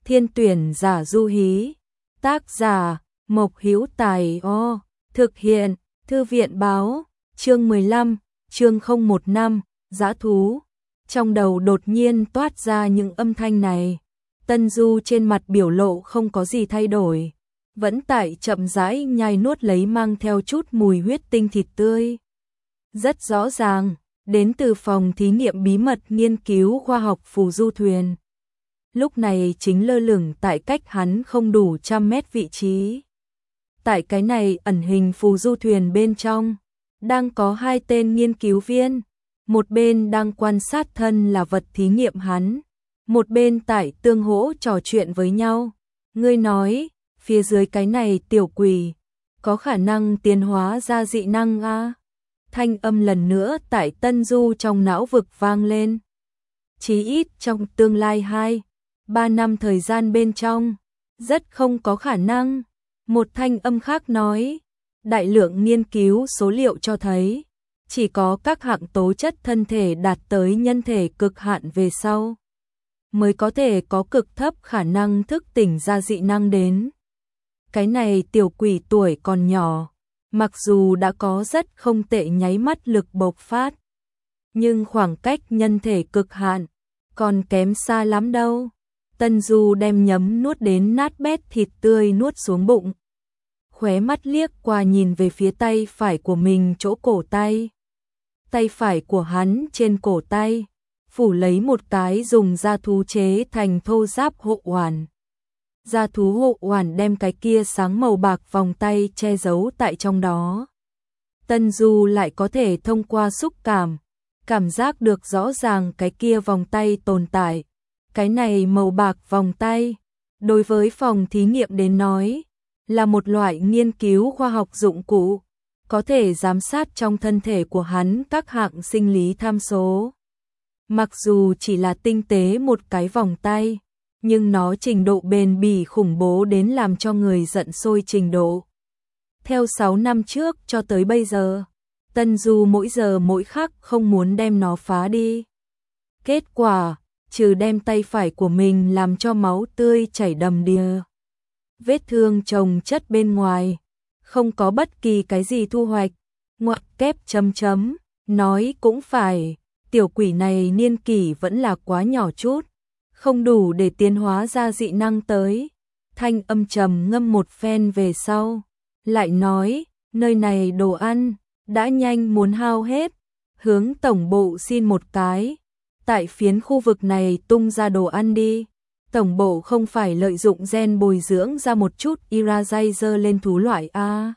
Thiên tuyển giả Du Hí. Tác giả Mộc Hữu Tài. Thực hiện Thư viện báo. Chương 15, chương 015, dã thú. Trong đầu đột nhiên toát ra những âm thanh này. Tân Du trên mặt biểu lộ không có gì thay đổi, vẫn tại chậm rãi nhai nuốt lấy mang theo chút mùi huyết tinh thịt tươi. Rất rõ ràng, đến từ phòng thí nghiệm bí mật nghiên cứu khoa học phù du thuyền. Lúc này chính lơ lửng tại cách hắn không đủ 100 mét vị trí. Tại cái này ẩn hình phù du thuyền bên trong, đang có 2 tên nghiên cứu viên. Một bên đang quan sát thân là vật thí nghiệm hắn, một bên tại tương hỗ trò chuyện với nhau. Ngươi nói, phía dưới cái này tiểu quỷ, có khả năng tiến hóa ra dị năng a? Thanh âm lần nữa tại Tân Du trong não vực vang lên. Chí ít trong tương lai 2-3 năm thời gian bên trong, rất không có khả năng. Một thanh âm khác nói, đại lượng nghiên cứu số liệu cho thấy, chỉ có các hạng tố chất thân thể đạt tới nhân thể cực hạn về sau, mới có thể có cực thấp khả năng thức tỉnh ra dị năng đến. Cái này tiểu quỷ tuổi còn nhỏ, mặc dù đã có rất không tệ nháy mắt lực bộc phát, nhưng khoảng cách nhân thể cực hạn còn kém xa lắm đâu. Tân Du đem nhấm nuốt đến nát bét thịt tươi nuốt xuống bụng, khóe mắt liếc qua nhìn về phía tay phải của mình chỗ cổ tay. Tay phải của hắn trên cổ tay phủ lấy một cái dùng da thú chế thành thô giáp hộ hoàn. Da thú hộ hoàn đem cái kia sáng màu bạc vòng tay che giấu tại trong đó. Tân Du lại có thể thông qua xúc cảm giác được rõ ràng cái kia vòng tay tồn tại. Cái này màu bạc vòng tay, đối với phòng thí nghiệm đến nói, là một loại nghiên cứu khoa học dụng cụ, có thể giám sát trong thân thể của hắn các hạng sinh lý tham số. Mặc dù chỉ là tinh tế một cái vòng tay, nhưng nó trình độ bền bỉ khủng bố đến làm cho người giận sôi trình độ. Theo 6 năm trước cho tới bây giờ, Tân Du mỗi giờ mỗi khắc không muốn đem nó phá đi. Kết quả, trừ đem tay phải của mình làm cho máu tươi chảy đầm đìa, vết thương chồng chất bên ngoài, không có bất kỳ cái gì thu hoạch. Ngoặc kép chấm chấm, nói cũng phải, tiểu quỷ này niên kỷ vẫn là quá nhỏ chút, không đủ để tiến hóa ra dị năng tới. Thanh âm trầm ngâm một phen về sau, lại nói, nơi này đồ ăn đã nhanh muốn hao hết, hướng tổng bộ xin một cái, tại phiến khu vực này tung ra đồ ăn đi. Tổng bộ không phải lợi dụng gen bồi dưỡng ra một chút Iradizer lên thú loại a,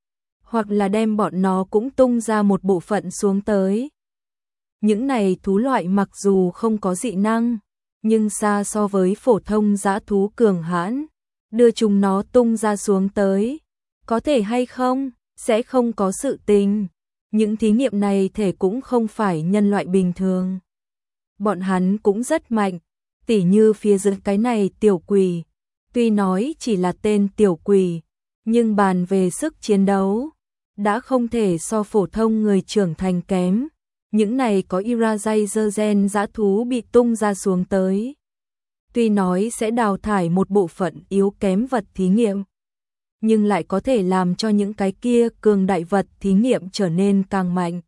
hoặc là đem bọn nó cũng tung ra một bộ phận xuống tới. Những này thú loại mặc dù không có dị năng, nhưng xa so với phổ thông dã thú cường hãn, đưa chúng nó tung ra xuống tới, có thể hay không, sẽ không có sự tình. Những thí nghiệm này thể cũng không phải nhân loại bình thường. Bọn hắn cũng rất mạnh, tỉ như phía dưới cái này tiểu quỷ, tuy nói chỉ là tên tiểu quỷ, nhưng bàn về sức chiến đấu, đã không thể so phổ thông người trưởng thành kém. Những này có Iradizer gen dã thú bị tung ra xuống tới, tuy nói sẽ đào thải một bộ phận yếu kém vật thí nghiệm, nhưng lại có thể làm cho những cái kia cường đại vật thí nghiệm trở nên càng mạnh.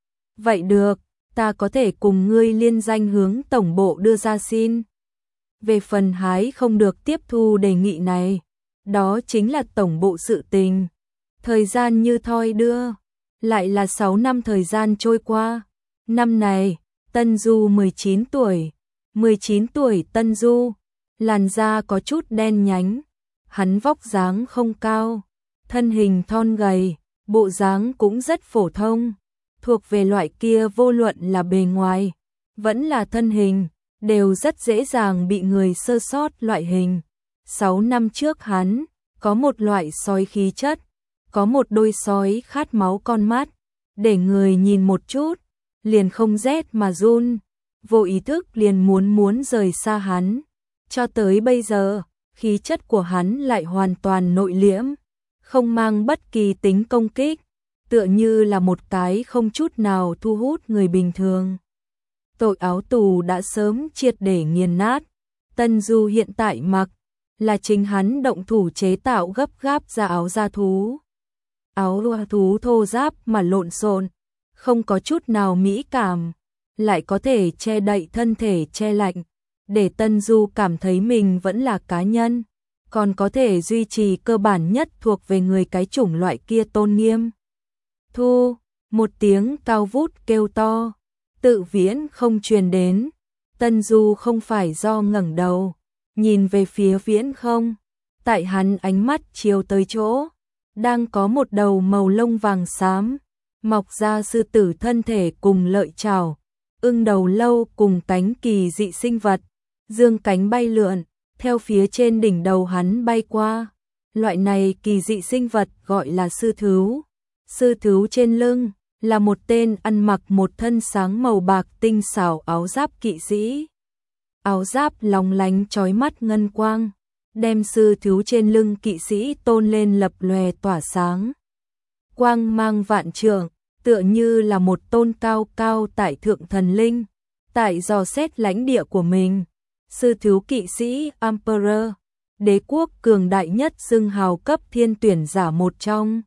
Vậy được, ta có thể cùng ngươi liên danh hướng tổng bộ đưa ra xin. Về phần hái không được tiếp thu đề nghị này, đó chính là tổng bộ sự tình. Thời gian như thoi đưa, lại là 6 năm thời gian trôi qua. Năm này, Tân Du 19 tuổi. 19 tuổi Tân Du, làn da có chút đen nhánh, hắn vóc dáng không cao, thân hình thon gầy, bộ dáng cũng rất phổ thông, thuộc về loại kia vô luận là bề ngoài, vẫn là thân hình, đều rất dễ dàng bị người sơ sót loại hình. 6 năm trước hắn có một loại sói khí chất, có một đôi sói khát máu con mắt, để người nhìn một chút, liền không rét mà run, vô ý thức liền muốn rời xa hắn. Cho tới bây giờ, khí chất của hắn lại hoàn toàn nội liễm, không mang bất kỳ tính công kích, tựa như là một cái không chút nào thu hút người bình thường. Tội áo tù đã sớm triệt để nghiền nát, Tân Du hiện tại mặc là chính hắn động thủ chế tạo gấp gáp ra áo da thú. Áo da thú thô ráp mà lộn xộn, không có chút nào mỹ cảm, lại có thể che đậy thân thể che lạnh, để Tân Du cảm thấy mình vẫn là cá nhân, còn có thể duy trì cơ bản nhất thuộc về người cái chủng loại kia tôn nghiêm. Thu, một tiếng cao vút kêu to, Tự Viễn không truyền đến. Tân Du không phải do ngẩng đầu, nhìn về phía Viễn không, tại hắn ánh mắt chiếu tới chỗ, đang có một đầu màu lông vàng xám, mọc ra sư tử thân thể cùng lợi chảo, ưng đầu lâu cùng cánh kỳ dị sinh vật, dương cánh bay lượn, theo phía trên đỉnh đầu hắn bay qua. Loại này kỳ dị sinh vật gọi là sư thứu. Sư thứu trên lưng là một tên ăn mặc một thân sáng màu bạc tinh xảo áo giáp kỵ sĩ. Áo giáp lóng lánh chói mắt ngân quang, đem sư thứu trên lưng kỵ sĩ tôn lên lập lòe tỏa sáng. Quang mang vạn trượng, tựa như là một tôn cao cao tại thượng thần linh, tại dò xét lãnh địa của mình. Sư thứu kỵ sĩ Emperor, đế quốc cường đại nhất xưng hào cấp thiên tuyển giả một trong.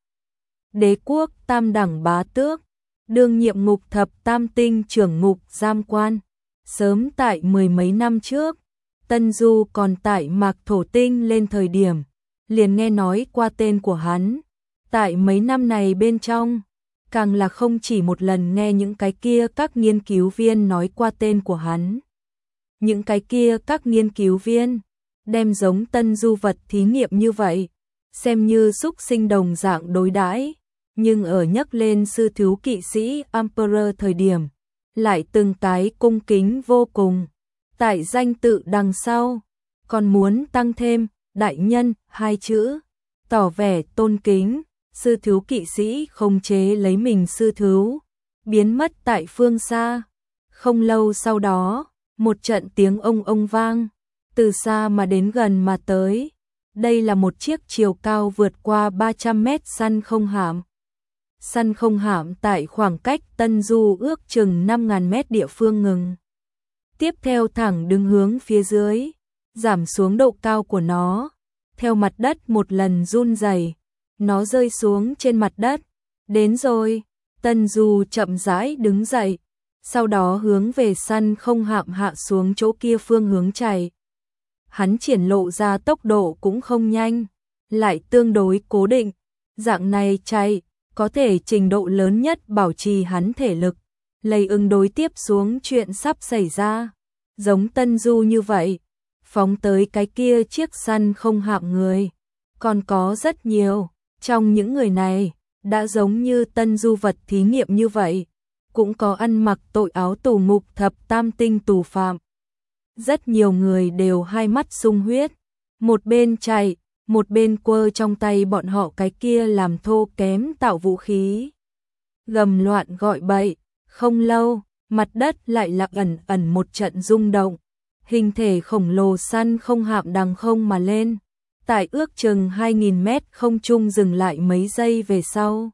Đế quốc tam đẳng bá tước, đương nhiệm ngục thập tam tinh trưởng ngục giam quan. Sớm tại mười mấy năm trước, Tân Du còn tại Mạc Thổ Tinh lên thời điểm, liền nghe nói qua tên của hắn. Tại mấy năm này bên trong, càng là không chỉ một lần nghe những cái kia các nghiên cứu viên nói qua tên của hắn. Những cái kia các nghiên cứu viên đem giống Tân Du vật thí nghiệm như vậy, xem như xúc sinh đồng dạng đối đãi, nhưng ở nhắc lên sư thứu kỵ sĩ Emperor thời điểm, lại từng cái cung kính vô cùng. Tại danh tự đằng sau, còn muốn tăng thêm đại nhân hai chữ, tỏ vẻ tôn kính. Sư thứu kỵ sĩ khống chế lấy mình sư thứu, biến mất tại phương xa. Không lâu sau đó, một trận tiếng ông vang, từ xa mà đến gần mà tới. Đây là một chiếc chiều cao vượt qua 300 mét săn không hạm. Săn không hạm tại khoảng cách Tân Du ước chừng 5.000 mét địa phương ngừng. Tiếp theo thẳng đứng hướng phía dưới, giảm xuống độ cao của nó, theo mặt đất một lần run rẩy, nó rơi xuống trên mặt đất. Đến rồi, Tân Du chậm rãi đứng dậy, sau đó hướng về săn không hạm hạ xuống chỗ kia phương hướng chạy. Hắn triển lộ ra tốc độ cũng không nhanh, lại tương đối cố định, dạng này chạy có thể trình độ lớn nhất bảo trì hắn thể lực, lấy ứng đối tiếp xuống chuyện sắp xảy ra. Giống Tân Du như vậy, phóng tới cái kia chiếc săn không hạm người, còn có rất nhiều. Trong những người này, đã giống như Tân Du vật thí nghiệm như vậy, cũng có ăn mặc tội áo tù ngục thập tam tinh tù phạm. Rất nhiều người đều hai mắt sung huyết, một bên chạy, một bên quơ trong tay bọn họ cái kia làm thô kém tạo vũ khí. Gầm loạn gọi bậy, không lâu, mặt đất lại là ẩn một trận rung động. Hình thể khổng lồ săn không hạm đằng không mà lên, tại ước chừng 2.000 mét không trung dừng lại mấy giây về sau.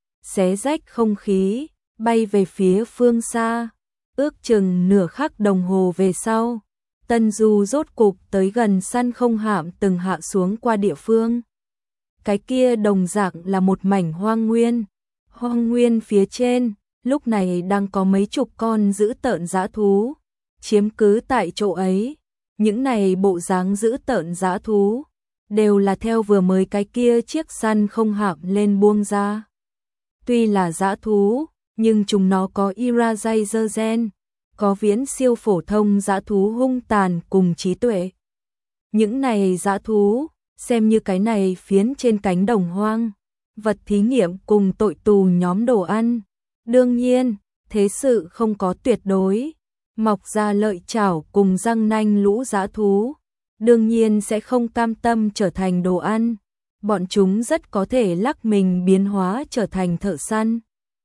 Xé rách không khí, bay về phía phương xa, ước chừng nửa khắc đồng hồ về sau. Tân Du rốt cục tới gần săn không hạm từng hạ xuống qua địa phương. Cái kia đồng dạng là một mảnh hoang nguyên. Hoang nguyên phía trên, lúc này đang có mấy chục con dữ tợn dã thú, chiếm cứ tại chỗ ấy. Những này bộ dáng dữ tợn dã thú, đều là theo vừa mới cái kia chiếc săn không hạm lên buông ra. Tuy là dã thú, nhưng chúng nó có Iraiser gen, có viễn siêu phổ thông dã thú hung tàn cùng trí tuệ. Những này dã thú, xem như cái này phiến trên cánh đồng hoang, vật thí nghiệm cùng tội tù nhóm đồ ăn. Đương nhiên, thế sự không có tuyệt đối, mọc ra lợi chảo cùng răng nanh lũ dã thú, đương nhiên sẽ không cam tâm trở thành đồ ăn. Bọn chúng rất có thể lắc mình biến hóa trở thành thợ săn,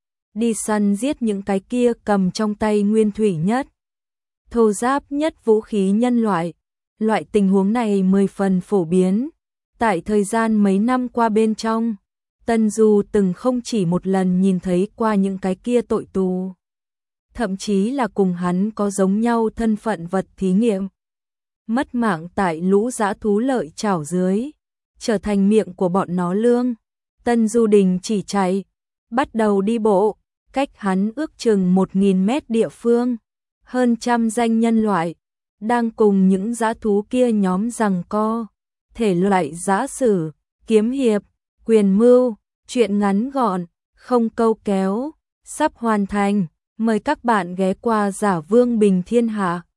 đi săn giết những cái kia cầm trong tay nguyên thủy nhất, thô ráp nhất vũ khí nhân loại. Loại tình huống này 10 phần phổ biến. Tại thời gian mấy năm qua bên trong, Tân Du từng không chỉ một lần nhìn thấy qua những cái kia tội tù, thậm chí là cùng hắn có giống nhau thân phận vật thí nghiệm. mất mạng tại lũ dã thú lợi chảo dưới, trở thành miệng của bọn nó lương. Tân Du Đình chỉ chạy, bắt đầu đi bộ, cách hắn ước chừng 1000 mét địa phương, hơn trăm danh nhân loại đang cùng những dã thú kia nhóm giằng co, thể loại giã sử, kiếm hiệp, quyền mưu, truyện ngắn gọn, không câu kéo, sắp hoàn thành, mời các bạn ghé qua Giả Vương Bình Thiên Hạ.